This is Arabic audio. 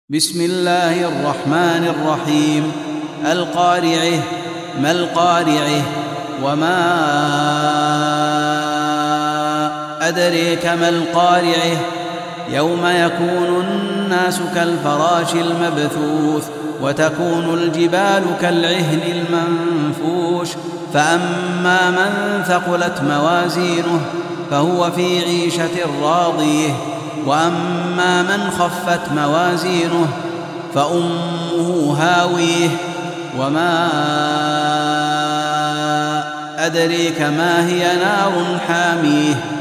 بسم الله الرحمن الرحيم. القارعة. ما القارعة؟ وما أدريك ما القارعة؟ يوم يكون الناس كالفراش المبثوث وتكون الجبال كالعهن المنفوش فأما من ثقلت موازينه فهو في عيشة راضية وأما من خفت موازينه فأمه هاويه. وما أدريك ما هي؟ نار حاميه.